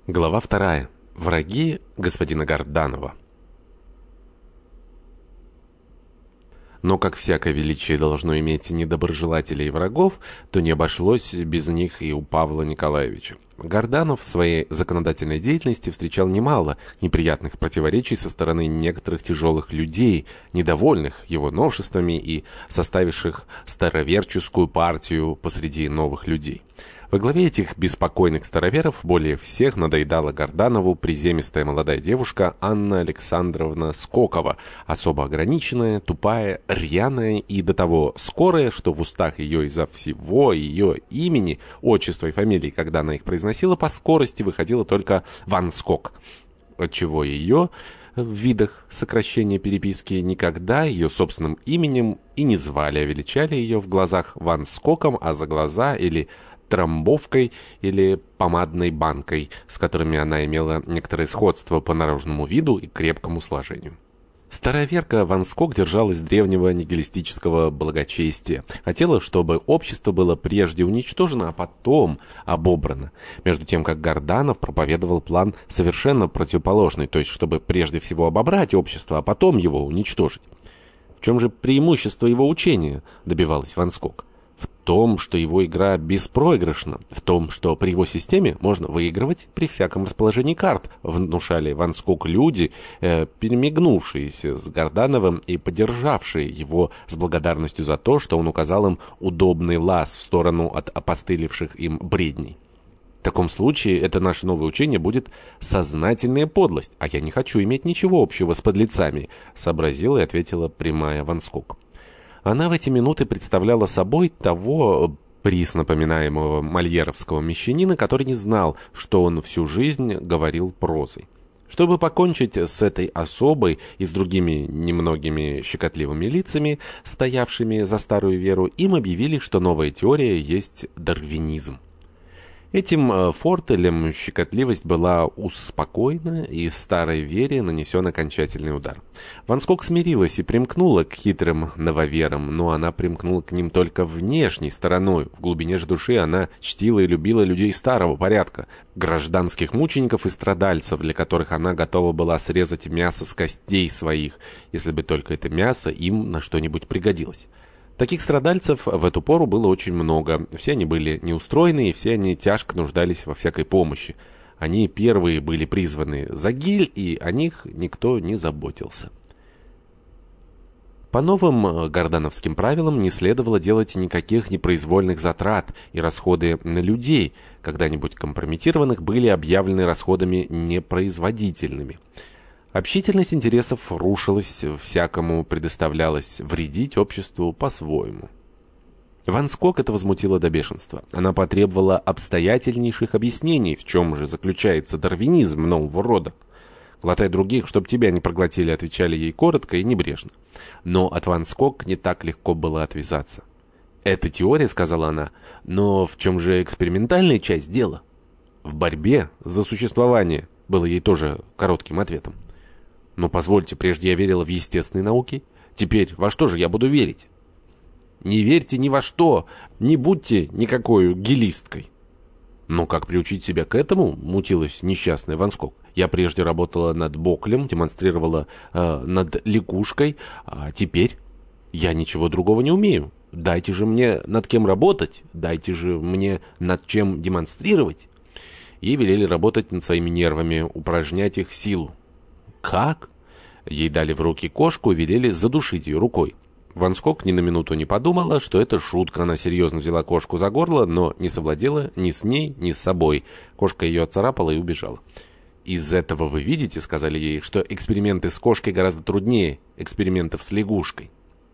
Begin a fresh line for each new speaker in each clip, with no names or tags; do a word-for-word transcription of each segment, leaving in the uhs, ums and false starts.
Глава вторая. Враги господина Горданова. Но как всякое величие должно иметь недоброжелателей и врагов, то не обошлось без них и у Павла Николаевича. Горданов в своей законодательной деятельности встречал немало неприятных противоречий со стороны некоторых тяжелых людей, недовольных его новшествами и составивших староверческую партию посреди новых людей. Во главе этих беспокойных староверов более всех надоедала Горданову приземистая молодая девушка Анна Александровна Скокова, особо ограниченная, тупая, рьяная и до того скорая, что в устах ее из-за всего ее имени, отчества и фамилии, когда она их произносила, по скорости выходило только «Ван Скок», отчего ее в видах сокращения переписки никогда ее собственным именем и не звали, а величали ее в глазах Ван Скоком, а за глаза или трамбовкой или помадной банкой, с которыми она имела некоторое сходство по наружному виду и крепкому сложению. Старая Верка Ван Скок держалась древнего нигилистического благочестия. Хотела, чтобы общество было прежде уничтожено, а потом обобрано. Между тем, как Горданов проповедовал план совершенно противоположный, то есть, чтобы прежде всего обобрать общество, а потом его уничтожить. В чем же преимущество его учения, добивалась Ван Скок? В том, что его игра беспроигрышна, в том, что при его системе можно выигрывать при всяком расположении карт, внушали Ван Скок люди, э, перемигнувшиеся с Гордановым и поддержавшие его с благодарностью за то, что он указал им удобный лаз в сторону от опостылевших им бредней. В таком случае это наше новое учение будет сознательная подлость, а я не хочу иметь ничего общего с подлецами, сообразила и ответила прямая Ван Скок. Она в эти минуты представляла собой того присно поминаемого мольеровского мещанина, который не знал, что он всю жизнь говорил прозой. Чтобы покончить с этой особой и с другими немногими щекотливыми лицами, стоявшими за старую веру, им объявили, что новая теория есть дарвинизм. Этим фортелем щекотливость была успокоена, и старой вере нанесен окончательный удар. Ван Скок смирилась и примкнула к хитрым нововерам, но она примкнула к ним только внешней стороной. В глубине же души она чтила и любила людей старого порядка, гражданских мучеников и страдальцев, для которых она готова была срезать мясо с костей своих, если бы только это мясо им на что-нибудь пригодилось. Таких страдальцев в эту пору было очень много. Все они были неустроены, и все они тяжко нуждались во всякой помощи. Они первые были призваны за гиль, и о них никто не заботился. По новым гордановским правилам не следовало делать никаких непроизвольных затрат, и расходы на людей, когда-нибудь компрометированных, были объявлены расходами непроизводительными. Общительность интересов рушилась, всякому предоставлялось вредить обществу по-своему. Ван Скок это возмутило до бешенства. Она потребовала обстоятельнейших объяснений, в чем же заключается дарвинизм нового рода. «Глотай других, чтоб тебя не проглотили», — отвечали ей коротко и небрежно. Но от Ван Скок не так легко было отвязаться. «Это теория», — сказала она, — «но в чем же экспериментальная часть дела?» «В борьбе за существование», — было ей тоже коротким ответом. «Но позвольте, прежде я верила в естественные науки. Теперь во что же я буду верить?» «Не верьте ни во что, не будьте никакой гилисткой». «Но как приучить себя к этому?» — мутилась несчастная Ван Скок. «Я прежде работала над Боклем, демонстрировала э, над лягушкой, а теперь я ничего другого не умею. Дайте же мне над кем работать, дайте же мне над чем демонстрировать». Ей велели работать над своими нервами, упражнять их силу. «Как?» Ей дали в руки кошку и велели задушить ее рукой. Ван Скок ни на минуту не подумала, что это шутка. Она серьезно взяла кошку за горло, но не совладела ни с ней, ни с собой. Кошка ее отцарапала и убежала. «Из этого вы видите, — сказали ей, — что эксперименты с кошкой гораздо труднее экспериментов с лягушкой».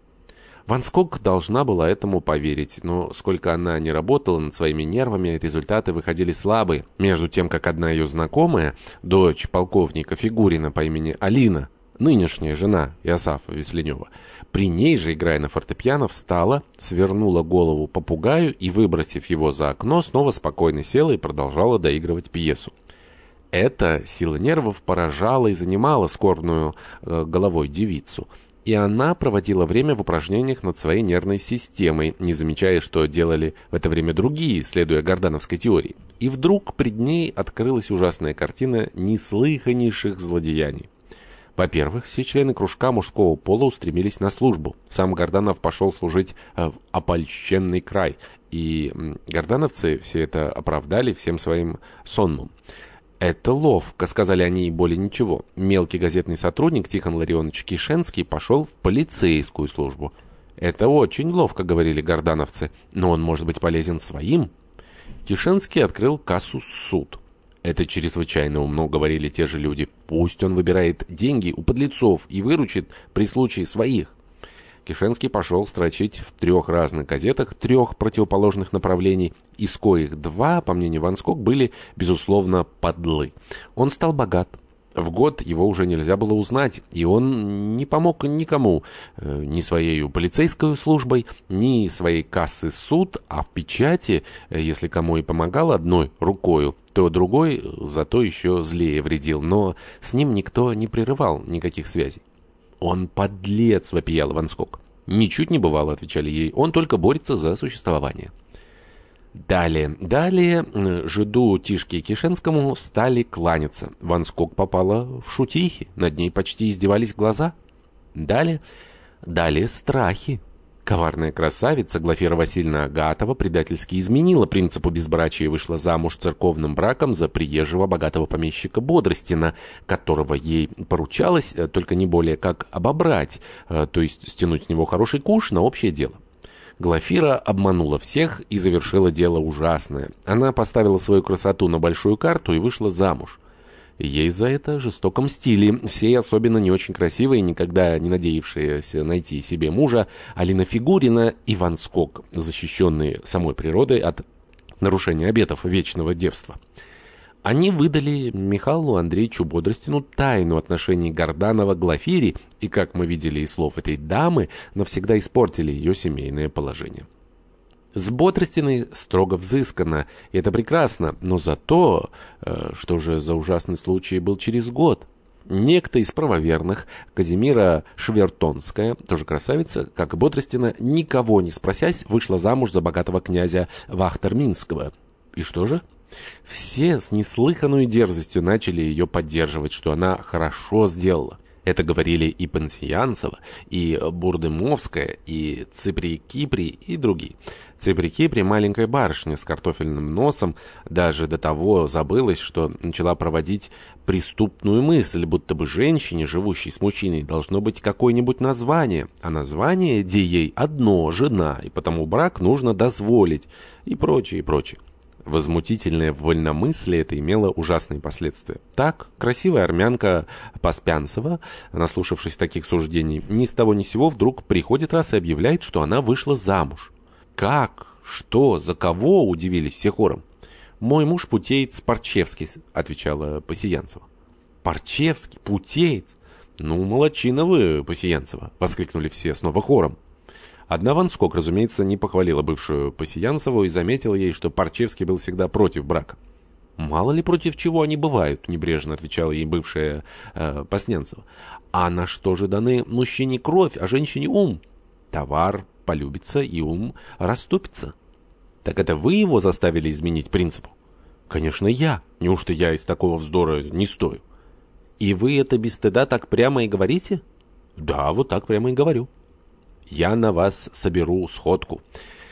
Ван Скок должна была этому поверить, но сколько она не работала над своими нервами, результаты выходили слабые. Между тем, как одна ее знакомая, дочь полковника Фигурина по имени Алина, нынешняя жена Иосафа Весленева, при ней же, играя на фортепиано, встала, свернула голову попугаю и, выбросив его за окно, снова спокойно села и продолжала доигрывать пьесу. Эта сила нервов поражала и занимала скорбную э, головой девицу. и она проводила время в упражнениях над своей нервной системой, не замечая, что делали в это время другие, следуя гордановской теории. И вдруг пред ней открылась ужасная картина неслыханнейших злодеяний. Во-первых, все члены кружка мужского пола устремились на службу. Сам Горданов пошел служить в опольщенный край, и гордановцы все это оправдали всем своим сонмом. «Это ловко», — сказали они, и более ничего. Мелкий газетный сотрудник Тихон Ларионович Кишенский пошел в полицейскую службу. «Это очень ловко», — говорили гордановцы, — «но он может быть полезен своим». Кишенский открыл кассу суд. «Это чрезвычайно умно», — говорили те же люди. «Пусть он выбирает деньги у подлецов и выручит при случае своих». Кишенский пошел строчить в трех разных газетах трех противоположных направлений, из коих два, по мнению Ванскок, были, безусловно, подлы. Он стал богат. В год его уже нельзя было узнать, и он не помог никому, ни своей полицейской службой, ни своей кассы суд, а в печати, если кому и помогал одной рукою, то другой зато еще злее вредил, но с ним никто не прерывал никаких связей. «Он подлец», — вопиял Ванскок. «Ничуть не бывало», — отвечали ей, — «он только борется за существование». Далее, далее жиду Тишке Кишенскому стали кланяться. Ванскок попала в шутихи, над ней почти издевались глаза. Далее, далее страхи. Коварная красавица Глафира Васильевна Агатова предательски изменила принципу безбрачия и вышла замуж церковным браком за приезжего богатого помещика Бодростина, которого ей поручалось только не более как обобрать, то есть стянуть с него хороший куш на общее дело. Глафира обманула всех и завершила дело ужасное. Она поставила свою красоту на большую карту и вышла замуж. Ей за это жестоко мстили все, особенно не очень красивые, никогда не надеявшиеся найти себе мужа, Алина Фигурина и Ванскок, защищенные самой природой от нарушения обетов вечного девства. Они выдали Михаилу Андреевичу Бодростину тайну отношений Горданова к Глафире и, как мы видели из слов этой дамы, навсегда испортили ее семейное положение. С Бодростиной строго взыскано, и это прекрасно, но зато, э, что же за ужасный случай был через год? Некто из правоверных, Казимира Швертонская, тоже красавица, как и Бодростина, никого не спросясь, вышла замуж за богатого князя Вахтерминского. И что же? Все с неслыханной дерзостью начали ее поддерживать, что она хорошо сделала. Это говорили и Пансиянцева, и Бурдымовская, и Ципри-Кипри, и другие. Ципри-Кипри, маленькая барышня с картофельным носом, даже до того забылась, что начала проводить преступную мысль, будто бы женщине, живущей с мужчиной, должно быть какое-нибудь название, а название, где ей одно, жена, и потому брак нужно дозволить, и прочее, и прочее. Возмутительное вольномыслие это имело ужасные последствия. Так, красивая армянка Паспянцева, наслушавшись таких суждений, ни с того ни с сего вдруг приходит раз и объявляет, что она вышла замуж. «Как? Что? За кого?» — удивились все хором. «Мой муж путеец Парчевский», — отвечала Пасиянцева. «Парчевский? Путеец? Ну, молодчина вы, Пасиянцева!» — воскликнули все снова хором. Одна Ванскок, разумеется, не похвалила бывшую Пасиянцеву и заметила ей, что Парчевский был всегда против брака. «Мало ли против чего они бывают», — небрежно отвечала ей бывшая э, Паснянцева. «А на что же даны мужчине кровь, а женщине ум? Товар полюбится и ум расступится». «Так это вы его заставили изменить принципу?» «Конечно, я. Неужто я из такого вздора не стою?» «И вы это без стыда так прямо и говорите?» «Да, вот так прямо и говорю». «Я на вас соберу сходку».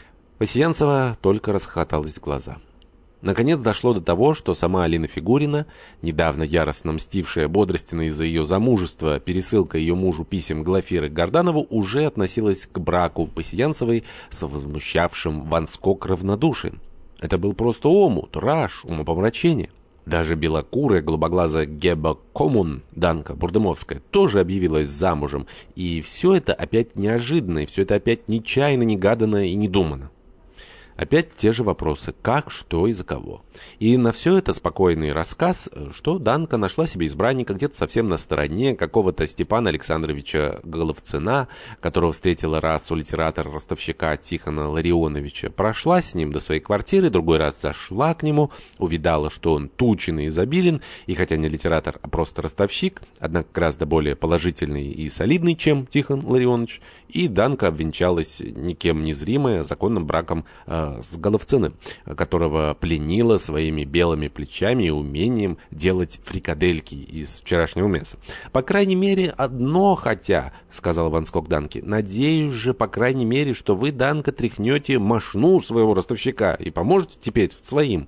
Пасиянцева только расхохоталась в глаза. Наконец дошло до того, что сама Алина Фигурина, недавно яростно мстившая Бодростина из-за ее замужества, пересылка ее мужу писем Глафиры к Горданову, уже относилась к браку Пасиянцевой с возмущавшим Ванскок равнодушием. Это был просто омут, раж, умопомрачение. Даже белокурая, голубоглазая Геба Коммун, Данка Бурдымовская, тоже объявилась замужем. И все это опять неожиданно, и все это опять нечаянно, негаданно и недуманно. Опять те же вопросы: как, что и за кого. И на все это спокойный рассказ, что Данка нашла себе избранника где-то совсем на стороне, какого-то Степана Александровича Головцина, которого встретила раз у литератора-ростовщика Тихона Ларионовича, прошла с ним до своей квартиры, другой раз зашла к нему, увидала, что он тучен и изобилен, и хотя не литератор, а просто ростовщик, однако гораздо более положительный и солидный, чем Тихон Ларионович, и Данка обвенчалась никем не зримая законным браком э, с Головциным, которого пленила своими белыми плечами и умением делать фрикадельки из вчерашнего мяса. «По крайней мере, одно хотя», — сказал Ванскок Данке, — «надеюсь же, по крайней мере, что вы, Данка, тряхнете мошну своего ростовщика и поможете теперь своим».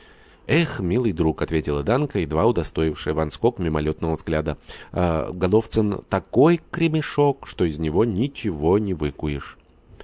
«Эх, милый друг», — ответила Данка, едва удостоившая Ванскок мимолетного взгляда, э, «Головцин такой кремешок, что из него ничего не выкуешь».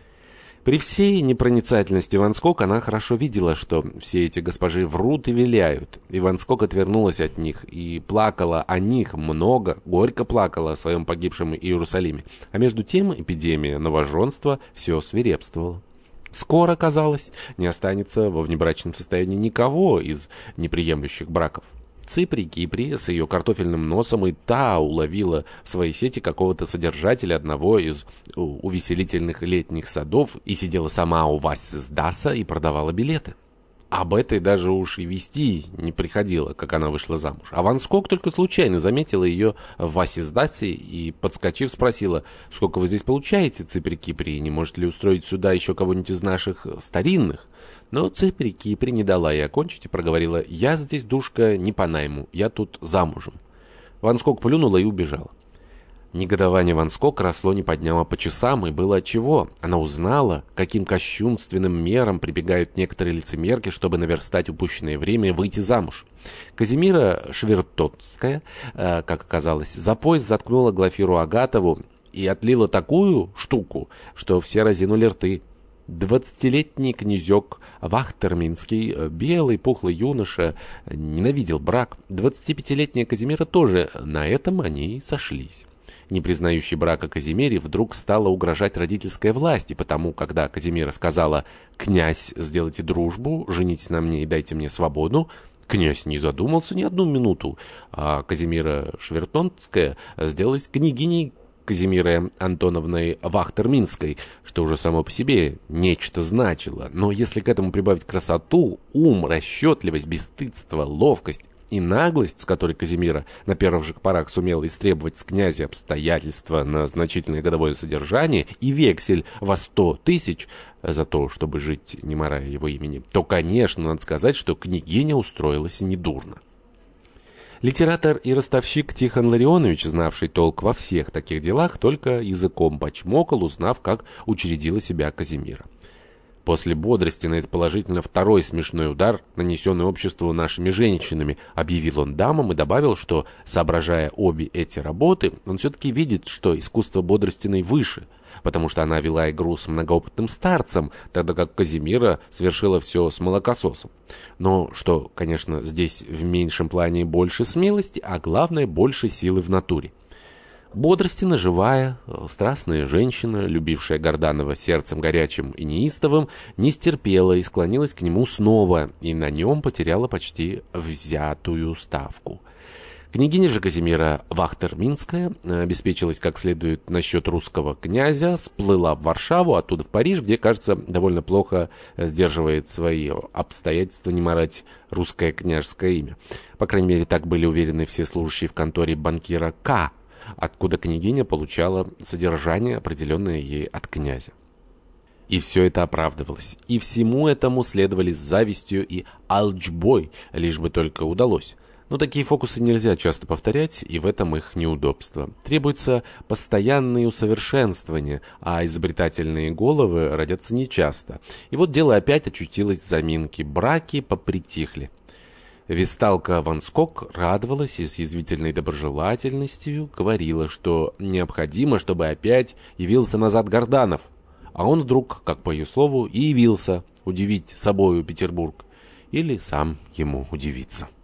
При всей непроницательности Ванскок она хорошо видела, что все эти госпожи врут и виляют. И Ванскок отвернулась от них и плакала о них много, горько плакала о своем погибшем Иерусалиме. А между тем эпидемия новоженства все свирепствовала. Скоро, казалось, не останется во внебрачном состоянии никого из неприемлющих браков. Ципри Кипри с ее картофельным носом и та уловила в своей сети какого-то содержателя одного из увеселительных летних садов и сидела сама у Васисдаса и продавала билеты. Об этой даже уж и вести не приходило, как она вышла замуж. А Ванскок только случайно заметила ее в Васисдасе и, подскочив, спросила: «Сколько вы здесь получаете, Ципри Кипри, и не может ли устроить сюда еще кого-нибудь из наших старинных?» Но Ципри Кипри не дала ей окончить и проговорила: «Я здесь, душка, не по найму, я тут замужем». Ванскок плюнула и убежала. Негодование Ванскок росло не подняло по часам, и было отчего. Она узнала, каким кощунственным мерам прибегают некоторые лицемерки, чтобы наверстать упущенное время и выйти замуж. Казимира Швертотская, э, как оказалось, за пояс заткнула Глафиру Агатову и отлила такую штуку, что все разинули рты. Двадцатилетний князек Вахтерминский, белый пухлый юноша, ненавидел брак. Двадцатипятилетняя Казимира тоже. На этом они и сошлись. Не признающий брака Казимире вдруг стала угрожать родительская власть, и потому, когда Казимира сказала: «Князь, сделайте дружбу, женитесь на мне и дайте мне свободу», князь не задумался ни одну минуту, а Казимира Швертонская сделалась княгиней Казимирой Антоновной Вахтерминской, что уже само по себе нечто значило. Но если к этому прибавить красоту, ум, расчетливость, бесстыдство, ловкость и наглость, с которой Казимира на первых же порах сумела истребовать с князя обстоятельства на значительное годовое содержание и вексель во сто тысяч за то, чтобы жить, не марая его имени, то, конечно, надо сказать, что княгиня устроилась недурно. Литератор и ростовщик Тихон Ларионович, знавший толк во всех таких делах, только языком почмокал, узнав, как учредила себя Казимира. После бодрости на это положительно второй смешной удар, нанесенный обществу нашими женщинами, объявил он дамам и добавил, что, соображая обе эти работы, он все-таки видит, что искусство бодростиной выше, потому что она вела игру с многоопытным старцем, тогда как Казимира совершила все с молокососом. Но что, конечно, здесь в меньшем плане больше смелости, а главное, больше силы в натуре. Бодростина, живая, страстная женщина, любившая Горданова сердцем горячим и неистовым, не стерпела и склонилась к нему снова, и на нем потеряла почти взятую ставку. Княгиня же Казимира Вахтерминская обеспечилась как следует насчет русского князя, сплыла в Варшаву, оттуда в Париж, где, кажется, довольно плохо сдерживает свои обстоятельства не марать русское княжеское имя. По крайней мере, так были уверены все служащие в конторе банкира К., откуда княгиня получала содержание, определенное ей от князя. И все это оправдывалось, и всему этому следовали с завистью и алчбой, лишь бы только удалось. Но такие фокусы нельзя часто повторять, и в этом их неудобство. Требуется постоянное усовершенствование, а изобретательные головы родятся нечасто. И вот дело опять очутилось в заминке, браки попритихли. Весталка Ванскок радовалась и с язвительной доброжелательностью говорила, что необходимо, чтобы опять явился назад Горданов. А он вдруг, как по ее слову, и явился удивить собою Петербург. Или сам ему удивиться.